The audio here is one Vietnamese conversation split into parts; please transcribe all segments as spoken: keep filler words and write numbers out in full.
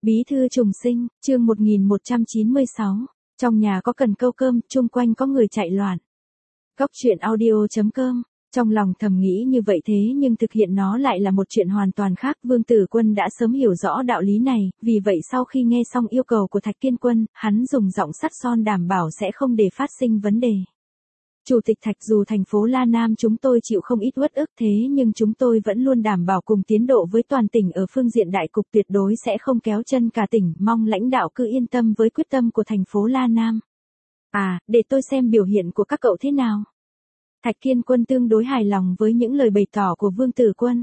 Bí thư trùng sinh, chương một nghìn một trăm chín mươi sáu. Trong nhà có cần câu cơm, chung quanh có người chạy loạn. Góc truyện audio chấm com. Trong lòng thầm nghĩ như vậy thế nhưng thực hiện nó lại là một chuyện hoàn toàn khác. Vương Tử Quân đã sớm hiểu rõ đạo lý này, vì vậy sau khi nghe xong yêu cầu của Thạch Kiên Quân, hắn dùng giọng sắt son đảm bảo sẽ không để phát sinh vấn đề. Chủ tịch Thạch, dù thành phố La Nam chúng tôi chịu không ít uất ức thế nhưng chúng tôi vẫn luôn đảm bảo cùng tiến độ với toàn tỉnh ở phương diện đại cục, tuyệt đối sẽ không kéo chân cả tỉnh, mong lãnh đạo cứ yên tâm với quyết tâm của thành phố La Nam. À, để tôi xem biểu hiện của các cậu thế nào. Thạch Kiên Quân tương đối hài lòng với những lời bày tỏ của Vương Tử Quân.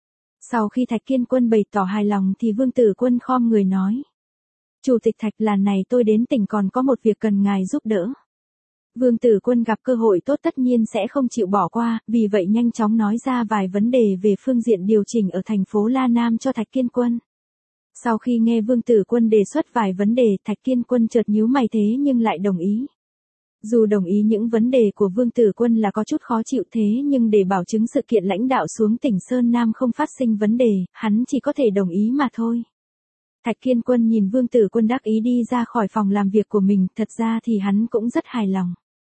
Sau khi Thạch Kiên Quân bày tỏ hài lòng thì Vương Tử Quân khom người nói. Chủ tịch Thạch, lần này tôi đến tỉnh còn có một việc cần ngài giúp đỡ. Vương Tử Quân gặp cơ hội tốt tất nhiên sẽ không chịu bỏ qua, vì vậy nhanh chóng nói ra vài vấn đề về phương diện điều chỉnh ở thành phố La Nam cho Thạch Kiên Quân. Sau khi nghe Vương Tử Quân đề xuất vài vấn đề, Thạch Kiên Quân chợt nhíu mày thế nhưng lại đồng ý. Dù đồng ý những vấn đề của Vương Tử Quân là có chút khó chịu thế nhưng để bảo chứng sự kiện lãnh đạo xuống tỉnh Sơn Nam không phát sinh vấn đề, hắn chỉ có thể đồng ý mà thôi. Thạch Kiên Quân nhìn Vương Tử Quân đắc ý đi ra khỏi phòng làm việc của mình, thật ra thì hắn cũng rất hài lòng.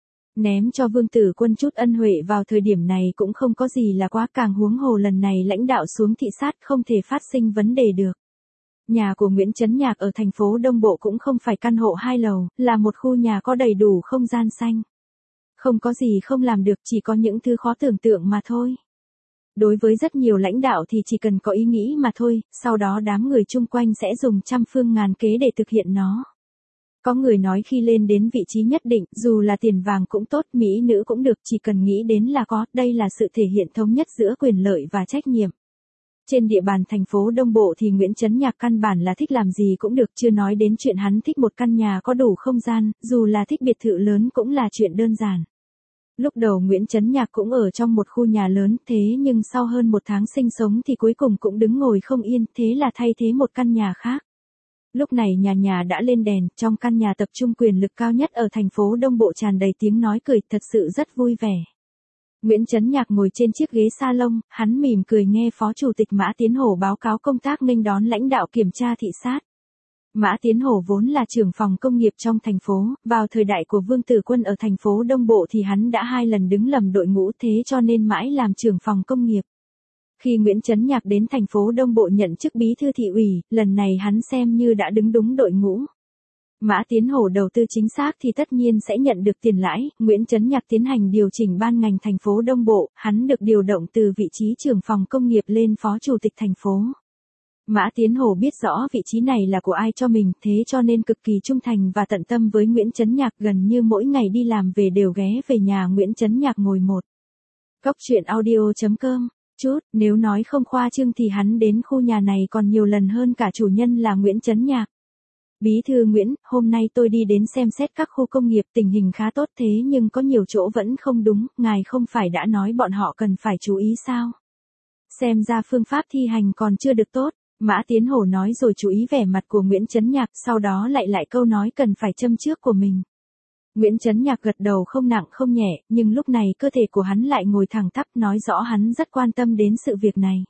Ném cho Vương Tử Quân chút ân huệ vào thời điểm này cũng không có gì là quá, càng huống hồ lần này lãnh đạo xuống thị sát không thể phát sinh vấn đề được. Nhà của Nguyễn Chấn Nhạc ở thành phố Đông Bộ cũng không phải căn hộ hai lầu, là một khu nhà có đầy đủ không gian xanh. Không có gì không làm được, chỉ có những thứ khó tưởng tượng mà thôi. Đối với rất nhiều lãnh đạo thì chỉ cần có ý nghĩ mà thôi, sau đó đám người chung quanh sẽ dùng trăm phương ngàn kế để thực hiện nó. Có người nói khi lên đến vị trí nhất định, dù là tiền vàng cũng tốt, mỹ nữ cũng được, chỉ cần nghĩ đến là có, đây là sự thể hiện thống nhất giữa quyền lợi và trách nhiệm. Trên địa bàn thành phố Đông Bộ thì Nguyễn Chấn Nhạc căn bản là thích làm gì cũng được, chưa nói đến chuyện hắn thích một căn nhà có đủ không gian, dù là thích biệt thự lớn cũng là chuyện đơn giản. Lúc đầu Nguyễn Chấn Nhạc cũng ở trong một khu nhà lớn, thế nhưng sau hơn một tháng sinh sống thì cuối cùng cũng đứng ngồi không yên, thế là thay thế một căn nhà khác. Lúc này nhà nhà đã lên đèn, trong căn nhà tập trung quyền lực cao nhất ở thành phố Đông Bộ tràn đầy tiếng nói cười, thật sự rất vui vẻ. Nguyễn Chấn Nhạc ngồi trên chiếc ghế salon, hắn mỉm cười nghe Phó Chủ tịch Mã Tiến Hổ báo cáo công tác nghênh đón lãnh đạo kiểm tra thị sát. Mã Tiến Hổ vốn là trưởng phòng công nghiệp trong thành phố, vào thời đại của Vương Tử Quân ở thành phố Đông Bộ thì hắn đã hai lần đứng lầm đội ngũ, thế cho nên mãi làm trưởng phòng công nghiệp. Khi Nguyễn Chấn Nhạc đến thành phố Đông Bộ nhận chức bí thư thị ủy, lần này hắn xem như đã đứng đúng đội ngũ. Mã Tiến Hổ đầu tư chính xác thì tất nhiên sẽ nhận được tiền lãi, Nguyễn Chấn Nhạc tiến hành điều chỉnh ban ngành thành phố Đông Bộ, hắn được điều động từ vị trí trưởng phòng công nghiệp lên phó chủ tịch thành phố. Mã Tiến Hổ biết rõ vị trí này là của ai cho mình, thế cho nên cực kỳ trung thành và tận tâm với Nguyễn Chấn Nhạc, gần như mỗi ngày đi làm về đều ghé về nhà Nguyễn Chấn Nhạc ngồi một. Góc truyện audio chấm com. Chút, nếu nói không khoa trương thì hắn đến khu nhà này còn nhiều lần hơn cả chủ nhân là Nguyễn Chấn Nhạc. Bí thư Nguyễn, hôm nay tôi đi đến xem xét các khu công nghiệp, tình hình khá tốt thế nhưng có nhiều chỗ vẫn không đúng, ngài không phải đã nói bọn họ cần phải chú ý sao? Xem ra phương pháp thi hành còn chưa được tốt, Mã Tiến Hổ nói rồi chú ý vẻ mặt của Nguyễn Chấn Nhạc, sau đó lại lại câu nói cần phải châm trước của mình. Nguyễn Chấn Nhạc gật đầu không nặng không nhẹ, nhưng lúc này cơ thể của hắn lại ngồi thẳng tắp, nói rõ hắn rất quan tâm đến sự việc này.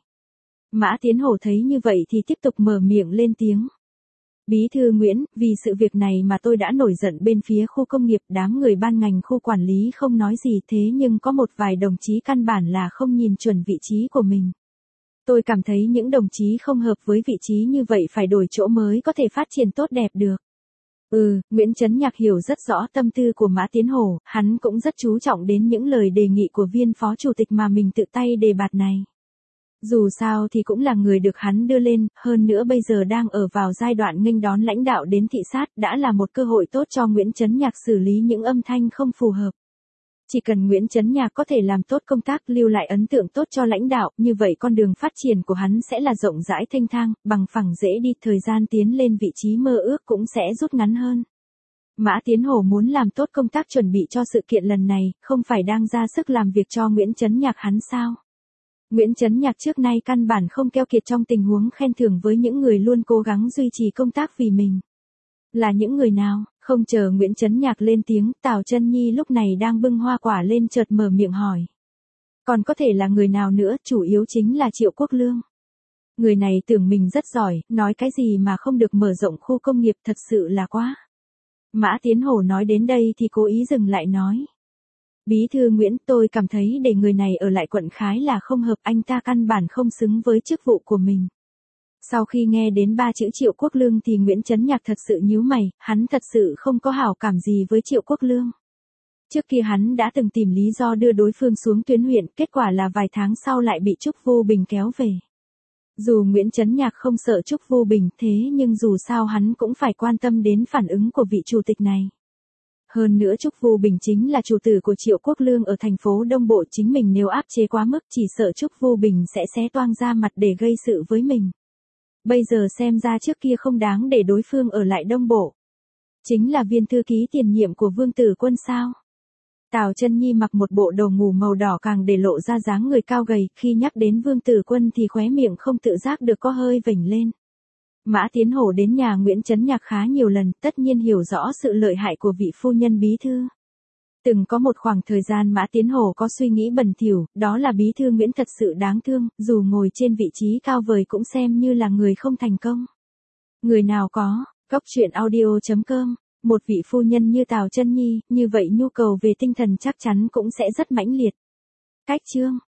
Mã Tiến Hổ thấy như vậy thì tiếp tục mở miệng lên tiếng. Bí thư Nguyễn, vì sự việc này mà tôi đã nổi giận bên phía khu công nghiệp, đám người ban ngành khu quản lý không nói gì thế nhưng có một vài đồng chí căn bản là không nhìn chuẩn vị trí của mình. Tôi cảm thấy những đồng chí không hợp với vị trí như vậy phải đổi chỗ mới có thể phát triển tốt đẹp được. Ừ, Nguyễn Chấn Nhạc hiểu rất rõ tâm tư của Mã Tiến Hổ, hắn cũng rất chú trọng đến những lời đề nghị của viên phó chủ tịch mà mình tự tay đề bạt này. Dù sao thì cũng là người được hắn đưa lên, hơn nữa bây giờ đang ở vào giai đoạn nghênh đón lãnh đạo đến thị sát, đã là một cơ hội tốt cho Nguyễn Chấn Nhạc xử lý những âm thanh không phù hợp. Chỉ cần Nguyễn Chấn Nhạc có thể làm tốt công tác, lưu lại ấn tượng tốt cho lãnh đạo, như vậy con đường phát triển của hắn sẽ là rộng rãi thanh thang, bằng phẳng dễ đi, thời gian tiến lên vị trí mơ ước cũng sẽ rút ngắn hơn. Mã Tiến Hổ muốn làm tốt công tác chuẩn bị cho sự kiện lần này, không phải đang ra sức làm việc cho Nguyễn Chấn Nhạc hắn sao? Nguyễn Chấn Nhạc trước nay căn bản không keo kiệt trong tình huống khen thưởng với những người luôn cố gắng duy trì công tác vì mình. Là những người nào? Không chờ Nguyễn Chấn Nhạc lên tiếng, Tào Chân Nhi lúc này đang bưng hoa quả lên chợt mở miệng hỏi. Còn có thể là người nào nữa, chủ yếu chính là Triệu Quốc Lương. Người này tưởng mình rất giỏi, nói cái gì mà không được mở rộng khu công nghiệp thật sự là quá. Mã Tiến Hổ nói đến đây thì cố ý dừng lại nói. Bí thư Nguyễn, tôi cảm thấy để người này ở lại quận Khái là không hợp, anh ta căn bản không xứng với chức vụ của mình. Sau khi nghe đến ba chữ Triệu Quốc Lương thì Nguyễn Chấn Nhạc thật sự nhíu mày, hắn thật sự không có hảo cảm gì với Triệu Quốc Lương. Trước kia hắn đã từng tìm lý do đưa đối phương xuống tuyến huyện, kết quả là vài tháng sau lại bị Trúc Vô Bình kéo về. Dù Nguyễn Chấn Nhạc không sợ Trúc Vô Bình, thế nhưng dù sao hắn cũng phải quan tâm đến phản ứng của vị chủ tịch này. Hơn nữa Trúc Vô Bình chính là chủ tử của Triệu Quốc Lương ở thành phố Đông Bộ, chính mình nếu áp chế quá mức chỉ sợ Trúc Vô Bình sẽ xé toang ra mặt để gây sự với mình. Bây giờ xem ra trước kia không đáng để đối phương ở lại Đông Bộ. Chính là viên thư ký tiền nhiệm của Vương Tử Quân sao? Tào Chân Nhi mặc một bộ đồ ngủ màu đỏ càng để lộ ra dáng người cao gầy, khi nhắc đến Vương Tử Quân thì khóe miệng không tự giác được có hơi vểnh lên. Mã Tiến Hổ đến nhà Nguyễn Chấn Nhạc khá nhiều lần, tất nhiên hiểu rõ sự lợi hại của vị phu nhân bí thư. Từng có một khoảng thời gian Mã Tiến Hổ có suy nghĩ bẩn thỉu, đó là bí thư Nguyễn thật sự đáng thương, dù ngồi trên vị trí cao vời cũng xem như là người không thành công. Người nào có, Góc Truyện Audio chấm com, một vị phu nhân như Tào Chân Nhi, như vậy nhu cầu về tinh thần chắc chắn cũng sẽ rất mãnh liệt. Cách chương